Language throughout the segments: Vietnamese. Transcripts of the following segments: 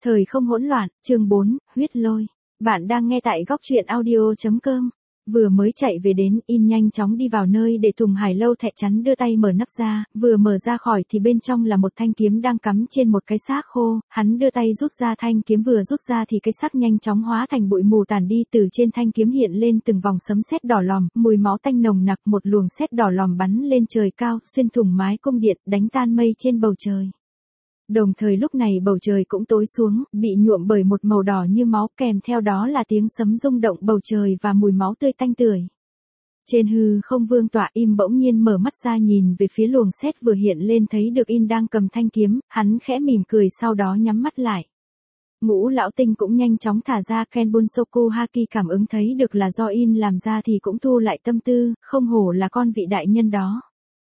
Thời không hỗn loạn, chương 4, huyết lôi. Bạn đang nghe tại góc truyện audio.com. Vừa mới chạy về đến, In nhanh chóng đi vào nơi để Tùng Hải Lâu thẹ chắn đưa tay mở nắp ra, vừa mở ra khỏi thì bên trong là một thanh kiếm đang cắm trên một cái xác khô, hắn đưa tay rút ra thanh kiếm vừa rút ra thì cái xác nhanh chóng hóa thành bụi mù tàn đi, từ trên thanh kiếm hiện lên từng vòng sấm sét đỏ lòm, mùi máu tanh nồng nặc, một luồng sét đỏ lòm bắn lên trời cao, xuyên thủng mái cung điện, đánh tan mây trên bầu trời. Đồng thời lúc này bầu trời cũng tối xuống, bị nhuộm bởi một màu đỏ như máu, kèm theo đó là tiếng sấm rung động bầu trời và mùi máu tươi tanh tưởi. Trên hư không Vương Tọa Im bỗng nhiên mở mắt ra nhìn về phía luồng sét vừa hiện lên, thấy được In đang cầm thanh kiếm, hắn khẽ mỉm cười sau đó nhắm mắt lại. Ngũ lão tinh cũng nhanh chóng thả ra Kenbunsoku Haki, cảm ứng thấy được là do In làm ra thì cũng thu lại tâm tư, không hổ là con vị đại nhân đó.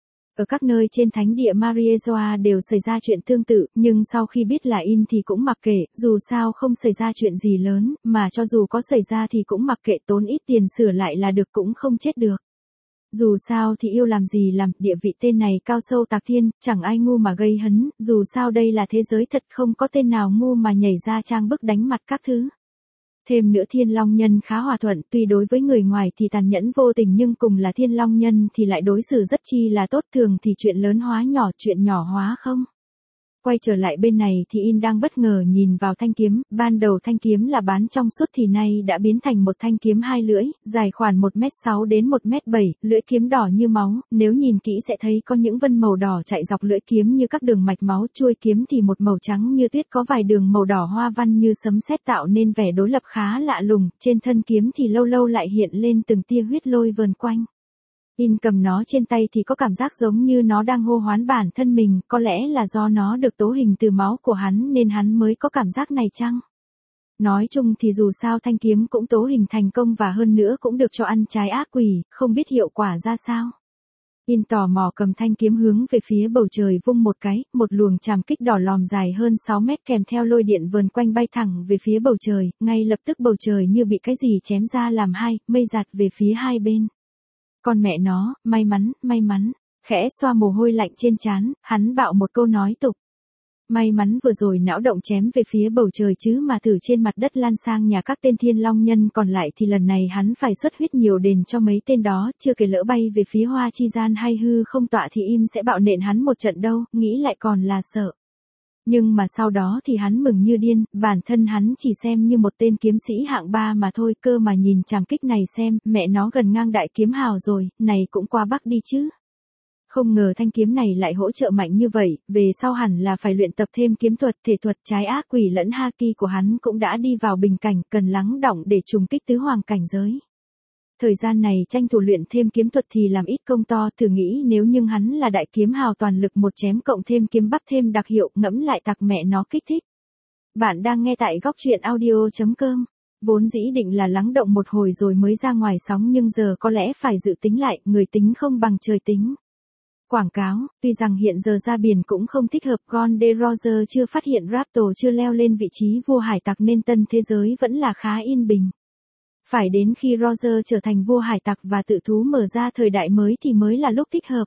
Ở các nơi trên thánh địa Mariejoa đều xảy ra chuyện tương tự, nhưng sau khi biết là In thì cũng mặc kệ, dù sao không xảy ra chuyện gì lớn, mà cho dù có xảy ra thì cũng mặc kệ, tốn ít tiền sửa lại là được, cũng không chết được. Dù sao thì yêu làm gì làm, địa vị tên này cao sâu tạc thiên, chẳng ai ngu mà gây hấn, dù sao đây là thế giới thật, không có tên nào ngu mà nhảy ra trang bức đánh mặt các thứ. Thêm nữa Thiên Long Nhân khá hòa thuận, tuy đối với người ngoài thì tàn nhẫn vô tình nhưng cùng là Thiên Long Nhân thì lại đối xử rất chi là tốt, thường thì chuyện lớn hóa nhỏ, chuyện nhỏ hóa không. Quay trở lại bên này thì In đang bất ngờ nhìn vào thanh kiếm, ban đầu thanh kiếm là bán trong suốt thì nay đã biến thành một thanh kiếm hai lưỡi, dài khoảng 1m6 đến 1m7, lưỡi kiếm đỏ như máu, nếu nhìn kỹ sẽ thấy có những vân màu đỏ chạy dọc lưỡi kiếm như các đường mạch máu, chuôi kiếm thì một màu trắng như tuyết có vài đường màu đỏ hoa văn như sấm sét tạo nên vẻ đối lập khá lạ lùng, trên thân kiếm thì lâu lâu lại hiện lên từng tia huyết lôi vờn quanh. In cầm nó trên tay thì có cảm giác giống như nó đang hô hoán bản thân mình, có lẽ là do nó được tố hình từ máu của hắn nên hắn mới có cảm giác này chăng? Nói chung thì dù sao thanh kiếm cũng tố hình thành công và hơn nữa cũng được cho ăn trái ác quỷ, không biết hiệu quả ra sao. In tò mò cầm thanh kiếm hướng về phía bầu trời vung một cái, một luồng trảm kích đỏ lòm dài hơn 6 mét kèm theo lôi điện vờn quanh bay thẳng về phía bầu trời, ngay lập tức bầu trời như bị cái gì chém ra làm hai, mây giạt về phía hai bên. Con mẹ nó, may mắn, khẽ xoa mồ hôi lạnh trên trán, hắn bạo một câu nói tục. May mắn vừa rồi não động chém về phía bầu trời chứ mà thử trên mặt đất lan sang nhà các tên Thiên Long Nhân còn lại thì lần này hắn phải xuất huyết nhiều đền cho mấy tên đó, chưa kể lỡ bay về phía Hoa Chi Gian hay hư không tọa thì Im sẽ bạo nện hắn một trận đâu, nghĩ lại còn là sợ. Nhưng mà sau đó thì hắn mừng như điên, bản thân hắn chỉ xem như một tên kiếm sĩ hạng 3 mà thôi, cơ mà nhìn trảm kích này xem, mẹ nó gần ngang đại kiếm hào rồi, này cũng qua Bắc đi chứ. Không ngờ thanh kiếm này lại hỗ trợ mạnh như vậy, về sau hẳn là phải luyện tập thêm kiếm thuật, thể thuật trái ác quỷ lẫn haki của hắn cũng đã đi vào bình cảnh, cần lắng đọng để trùng kích tứ hoàng cảnh giới. Thời gian này tranh thủ luyện thêm kiếm thuật thì làm ít công to, thử nghĩ nếu nhưng hắn là đại kiếm hào toàn lực một chém cộng thêm kiếm bắp thêm đặc hiệu, ngẫm lại tặc mẹ nó kích thích. Bạn đang nghe tại góc truyện audio.com. Vốn dĩ định là lắng động một hồi rồi mới ra ngoài sóng nhưng giờ có lẽ phải dự tính lại, người tính không bằng trời tính. Quảng cáo, tuy rằng hiện giờ ra biển cũng không thích hợp, Gon de Roger chưa phát hiện Raptor chưa leo lên vị trí vua hải tặc nên tân thế giới vẫn là khá yên bình. Phải đến khi Roger trở thành vua hải tặc và tự thú mở ra thời đại mới thì mới là lúc thích hợp.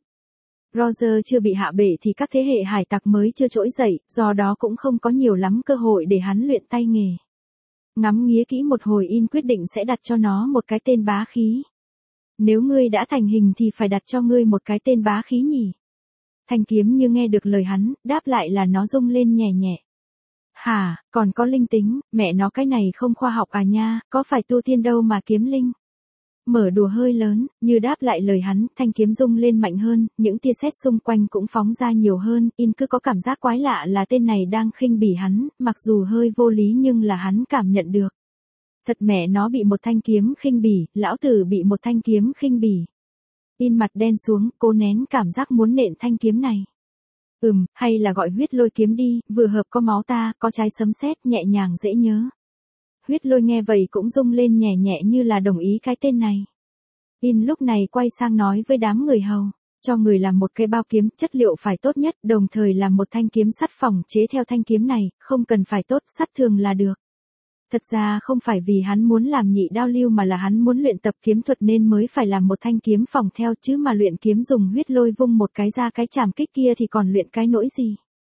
Roger chưa bị hạ bệ thì các thế hệ hải tặc mới chưa trỗi dậy, do đó cũng không có nhiều lắm cơ hội để hắn luyện tay nghề. Ngắm nghía kỹ một hồi In quyết định sẽ đặt cho nó một cái tên bá khí. Nếu ngươi đã thành hình thì phải đặt cho ngươi một cái tên bá khí nhỉ. Thanh kiếm như nghe được lời hắn, đáp lại là nó rung lên nhẹ nhẹ. Hả, còn có linh tính, mẹ nó cái này không khoa học à nha, có phải tu tiên đâu mà kiếm linh. Mở đùa hơi lớn, như đáp lại lời hắn, thanh kiếm rung lên mạnh hơn, những tia sét xung quanh cũng phóng ra nhiều hơn, In cứ có cảm giác quái lạ là tên này đang khinh bỉ hắn, mặc dù hơi vô lý nhưng là hắn cảm nhận được. Thật mẹ nó bị một thanh kiếm khinh bỉ, lão tử bị một thanh kiếm khinh bỉ. In mặt đen xuống, cố nén cảm giác muốn nện thanh kiếm này. Hay là gọi huyết lôi kiếm đi, vừa hợp có máu ta, có trái sấm sét nhẹ nhàng dễ nhớ. Huyết lôi nghe vậy cũng rung lên nhẹ nhẹ như là đồng ý cái tên này. In lúc này quay sang nói với đám người hầu, cho người làm một cây bao kiếm, chất liệu phải tốt nhất, đồng thời làm một thanh kiếm sắt phòng chế theo thanh kiếm này, không cần phải tốt, sắt thường là được. Thật ra không phải vì hắn muốn làm nhị đao lưu mà là hắn muốn luyện tập kiếm thuật nên mới phải làm một thanh kiếm phòng theo, chứ mà luyện kiếm dùng huyết lôi vung một cái ra cái trảm kích kia thì còn luyện cái nỗi gì.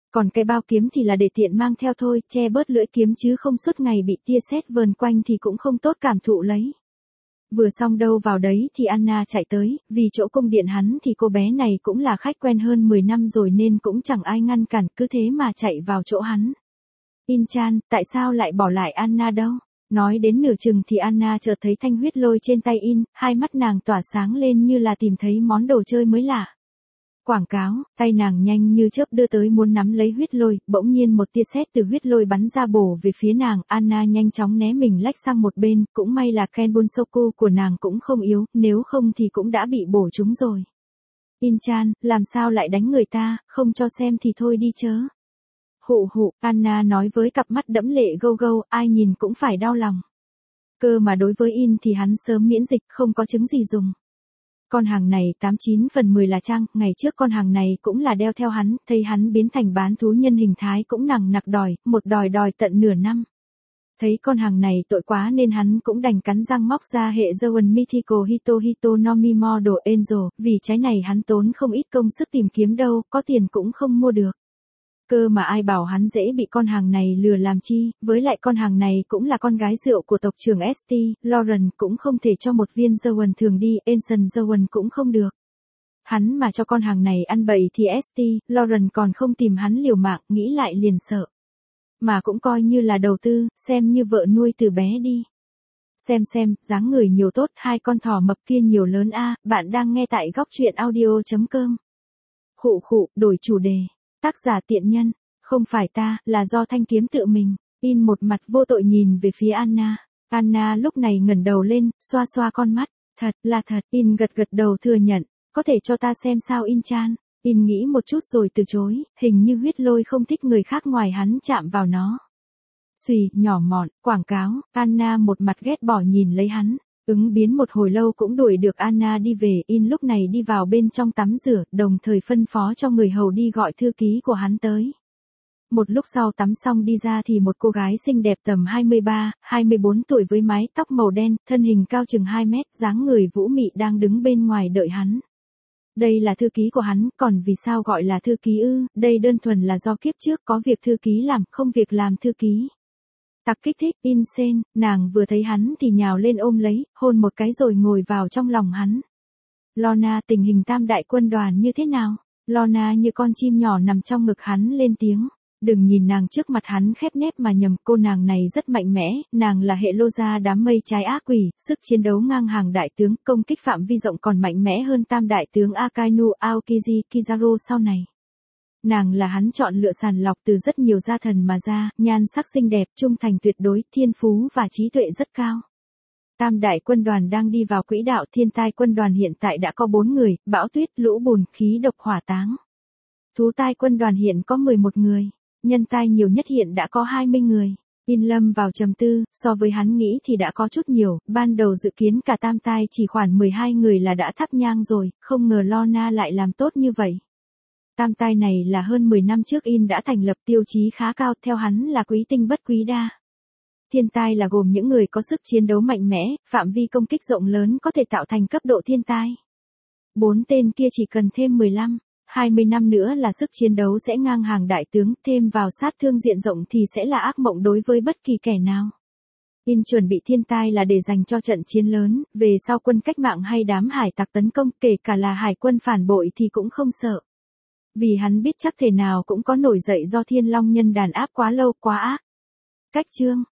Còn cái bao kiếm thì là để tiện mang theo thôi, che bớt lưỡi kiếm chứ không suốt ngày bị tia sét vờn quanh thì cũng không tốt cảm thụ lấy. Vừa xong đâu vào đấy thì Anna chạy tới, vì chỗ cung điện hắn thì cô bé này cũng là khách quen hơn 10 năm rồi nên cũng chẳng ai ngăn cản, cứ thế mà chạy vào chỗ hắn. In-chan, tại sao lại bỏ lại Anna đâu? Nói đến nửa chừng thì Anna chợt thấy thanh huyết lôi trên tay In, hai mắt nàng tỏa sáng lên như là tìm thấy món đồ chơi mới lạ. Quảng cáo, tay nàng nhanh như chớp đưa tới muốn nắm lấy huyết lôi, bỗng nhiên một tia sét từ huyết lôi bắn ra bổ về phía nàng, Anna nhanh chóng né mình lách sang một bên, cũng may là Ken Bunsoku của nàng cũng không yếu, nếu không thì cũng đã bị bổ trúng rồi. In-chan, làm sao lại đánh người ta, không cho xem thì thôi đi chớ. Hụ hụ, Anna nói với cặp mắt đẫm lệ gâu gâu, ai nhìn cũng phải đau lòng. Cơ mà đối với In thì hắn sớm miễn dịch, không có chứng gì dùng. Con hàng này 89 phần 10 là trang, ngày trước con hàng này cũng là đeo theo hắn, thấy hắn biến thành bán thú nhân hình thái cũng nằng nặc đòi, một đòi tận nửa năm. Thấy con hàng này tội quá nên hắn cũng đành cắn răng móc ra hệ Zoan Mythical Hito no Mi Model Angel, vì trái này hắn tốn không ít công sức tìm kiếm đâu, có tiền cũng không mua được. Cơ mà ai bảo hắn dễ bị con hàng này lừa làm chi, với lại con hàng này cũng là con gái rượu của tộc trưởng St. Lauren, cũng không thể cho một viên Zoan thường đi, Ancient Zoan cũng không được. Hắn mà cho con hàng này ăn bậy thì St. Lauren còn không tìm hắn liều mạng, nghĩ lại liền sợ. Mà cũng coi như là đầu tư, xem như vợ nuôi từ bé đi. Xem, dáng người nhiều tốt, hai con thỏ mập kia nhiều lớn a. Bạn đang nghe tại góc truyện audio.com. Khụ, đổi chủ đề. Tác giả tiện nhân, không phải ta, là do thanh kiếm tự mình. In một mặt vô tội nhìn về phía Anna. Anna lúc này ngẩng đầu lên, xoa con mắt. Thật là thật, In gật đầu thừa nhận. Có thể cho ta xem sao In-chan. In nghĩ một chút rồi từ chối, hình như huyết lôi không thích người khác ngoài hắn chạm vào nó. Xùy, nhỏ mọn, quảng cáo, Anna một mặt ghét bỏ nhìn lấy hắn. Ứng biến một hồi lâu cũng đuổi được Anna đi về, In lúc này đi vào bên trong tắm rửa, đồng thời phân phó cho người hầu đi gọi thư ký của hắn tới. Một lúc sau tắm xong đi ra thì một cô gái xinh đẹp tầm 23, 24 tuổi với mái tóc màu đen, thân hình cao chừng 2 mét, dáng người vũ mị đang đứng bên ngoài đợi hắn. Đây là thư ký của hắn, còn vì sao gọi là thư ký ư, đây đơn thuần là do kiếp trước có việc thư ký làm, không việc làm thư ký. Tặc kích thích, insane, nàng vừa thấy hắn thì nhào lên ôm lấy, hôn một cái rồi ngồi vào trong lòng hắn. Lorna, tình hình tam đại quân đoàn như thế nào? Lorna như con chim nhỏ nằm trong ngực hắn lên tiếng. Đừng nhìn nàng trước mặt hắn khép nép mà nhầm, cô nàng này rất mạnh mẽ, nàng là hệ lô gia đám mây trái ác quỷ, sức chiến đấu ngang hàng đại tướng, công kích phạm vi rộng còn mạnh mẽ hơn tam đại tướng Akainu Aokiji Kizaru sau này. Nàng là hắn chọn lựa sàng lọc từ rất nhiều gia thần mà ra, nhan sắc xinh đẹp, trung thành tuyệt đối, thiên phú và trí tuệ rất cao. Tam đại quân đoàn đang đi vào quỹ đạo, thiên tai quân đoàn hiện tại đã có 4 người, bão tuyết, lũ bùn, khí độc hỏa táng. Thú tai quân đoàn hiện có 11 người, nhân tai nhiều nhất hiện đã có 20 người. In lâm vào trầm tư, so với hắn nghĩ thì đã có chút nhiều, ban đầu dự kiến cả tam tai chỉ khoảng 12 người là đã thắp nhang rồi, không ngờ Lorna lại làm tốt như vậy. Tam tai này là hơn 10 năm trước In đã thành lập, tiêu chí khá cao, theo hắn là quý tinh bất quý đa. Thiên tai là gồm những người có sức chiến đấu mạnh mẽ, phạm vi công kích rộng lớn có thể tạo thành cấp độ thiên tai. 4 tên kia chỉ cần thêm 15, 20 năm nữa là sức chiến đấu sẽ ngang hàng đại tướng, thêm vào sát thương diện rộng thì sẽ là ác mộng đối với bất kỳ kẻ nào. In chuẩn bị thiên tai là để dành cho trận chiến lớn, về sau quân cách mạng hay đám hải tặc tấn công, kể cả là hải quân phản bội thì cũng không sợ. Vì hắn biết chắc thể nào cũng có nổi dậy do Thiên Long nhân đàn áp quá lâu quá ác. Cách chương